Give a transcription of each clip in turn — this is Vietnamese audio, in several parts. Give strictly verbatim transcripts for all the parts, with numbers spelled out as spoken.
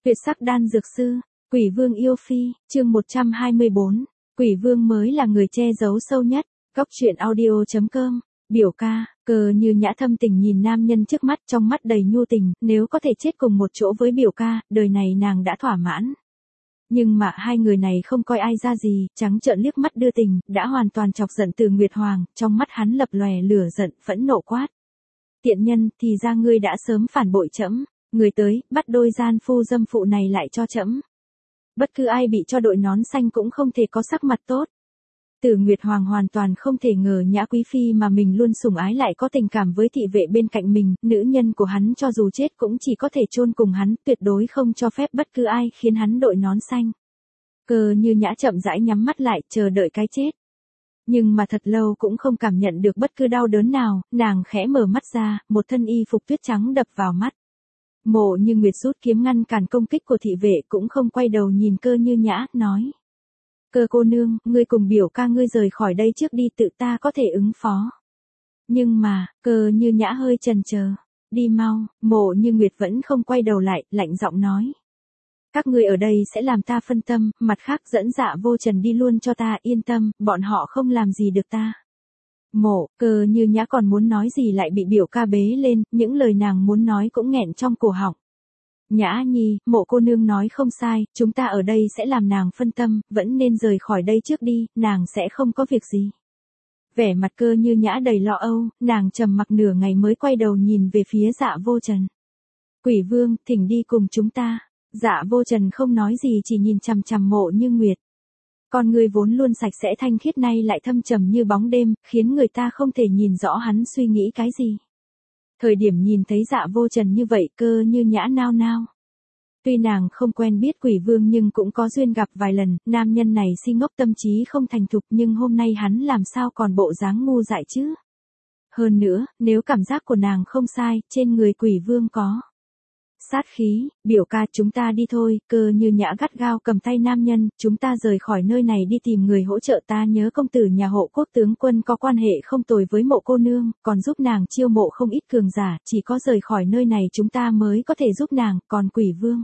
Tuyệt sắc đan dược sư, Quỷ Vương yêu phi, chương một trăm hai mươi bốn, Quỷ Vương mới là người che giấu sâu nhất, góc truyện audio chấm com, biểu ca, Cơ Như Nhã thâm tình nhìn nam nhân trước mắt trong mắt đầy nhu tình, nếu có thể chết cùng một chỗ với biểu ca, đời này nàng đã thỏa mãn. Nhưng mà hai người này không coi ai ra gì, trắng trợn liếc mắt đưa tình, đã hoàn toàn chọc giận Từ Nguyệt Hoàng, trong mắt hắn lập lòe lửa giận, phẫn nộ quát. Tiện nhân, thì ra ngươi đã sớm phản bội trẫm, người tới, bắt đôi gian phu dâm phụ này lại cho trẫm. Bất cứ ai bị cho đội nón xanh cũng không thể có sắc mặt tốt. Từ Nguyệt Hoàng hoàn toàn không thể ngờ Nhã Quý Phi mà mình luôn sủng ái lại có tình cảm với thị vệ bên cạnh mình, nữ nhân của hắn cho dù chết cũng chỉ có thể chôn cùng hắn, tuyệt đối không cho phép bất cứ ai khiến hắn đội nón xanh. Cơ Như Nhã chậm rãi nhắm mắt lại, chờ đợi cái chết. Nhưng mà thật lâu cũng không cảm nhận được bất cứ đau đớn nào, nàng khẽ mở mắt ra, một thân y phục tuyết trắng đập vào mắt. Mộ Như Nguyệt rút kiếm ngăn cản công kích của thị vệ cũng không quay đầu nhìn Cơ Như Nhã, nói. Cơ cô nương, ngươi cùng biểu ca ngươi rời khỏi đây trước đi, tự ta có thể ứng phó. Nhưng mà, Cơ Như Nhã hơi chần chờ. Đi mau, Mộ Như Nguyệt vẫn không quay đầu lại, lạnh giọng nói. Các ngươi ở đây sẽ làm ta phân tâm, mặt khác dẫn Dạ Vô Trần đi luôn cho ta, yên tâm, bọn họ không làm gì được ta. Mộ, Cơ Như Nhã còn muốn nói gì lại bị biểu ca bế lên, những lời nàng muốn nói cũng nghẹn trong cổ họng. Nhã Nhi, Mộ cô nương nói không sai, chúng ta ở đây sẽ làm nàng phân tâm, vẫn nên rời khỏi đây trước đi, nàng sẽ không có việc gì. Vẻ mặt Cơ Như Nhã đầy lo âu, nàng trầm mặc nửa ngày mới quay đầu nhìn về phía Dạ Vô Trần. Quỷ Vương, thỉnh đi cùng chúng ta. Dạ Vô Trần không nói gì, chỉ nhìn chằm chằm Mộ Như Nguyệt. Con người vốn luôn sạch sẽ thanh khiết nay lại thâm trầm như bóng đêm, khiến người ta không thể nhìn rõ hắn suy nghĩ cái gì. Thời điểm nhìn thấy Dạ Vô Trần như vậy, Cơ Như Nhã nao nao. Tuy nàng không quen biết Quỷ Vương nhưng cũng có duyên gặp vài lần, nam nhân này si ngốc tâm trí không thành thục, nhưng hôm nay hắn làm sao còn bộ dáng ngu dại chứ. Hơn nữa, nếu cảm giác của nàng không sai, trên người Quỷ Vương có sát khí. Biểu ca, chúng ta đi thôi. Cơ Như Nhã gắt gao cầm tay nam nhân, chúng ta rời khỏi nơi này đi tìm người hỗ trợ, ta nhớ công tử nhà Hộ Quốc tướng quân có quan hệ không tồi với Mộ cô nương, còn giúp nàng chiêu mộ không ít cường giả, chỉ có rời khỏi nơi này chúng ta mới có thể giúp nàng, còn Quỷ Vương.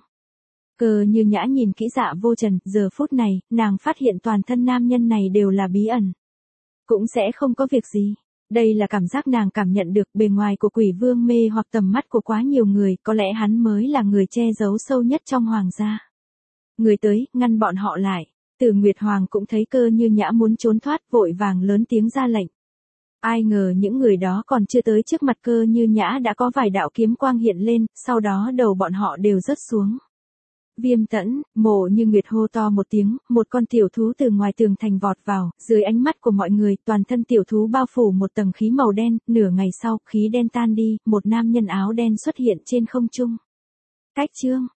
Cơ Như Nhã nhìn kỹ Dạ Vô Trần, giờ phút này, nàng phát hiện toàn thân nam nhân này đều là bí ẩn. Cũng sẽ không có việc gì. Đây là cảm giác nàng cảm nhận được, bề ngoài của Quỷ Vương mê hoặc tầm mắt của quá nhiều người, có lẽ hắn mới là người che giấu sâu nhất trong hoàng gia. Người tới, ngăn bọn họ lại. Từ Nguyệt Hoàng cũng thấy Cơ Như Nhã muốn trốn thoát, vội vàng lớn tiếng ra lệnh. Ai ngờ những người đó còn chưa tới trước mặt Cơ Như Nhã đã có vài đạo kiếm quang hiện lên, sau đó đầu bọn họ đều rớt xuống. Viêm Tẫn, Mộ Như Nguyệt hô to một tiếng, một con tiểu thú từ ngoài tường thành vọt vào, dưới ánh mắt của mọi người, toàn thân tiểu thú bao phủ một tầng khí màu đen, nửa ngày sau, khí đen tan đi, một nam nhân áo đen xuất hiện trên không trung. Cách chương,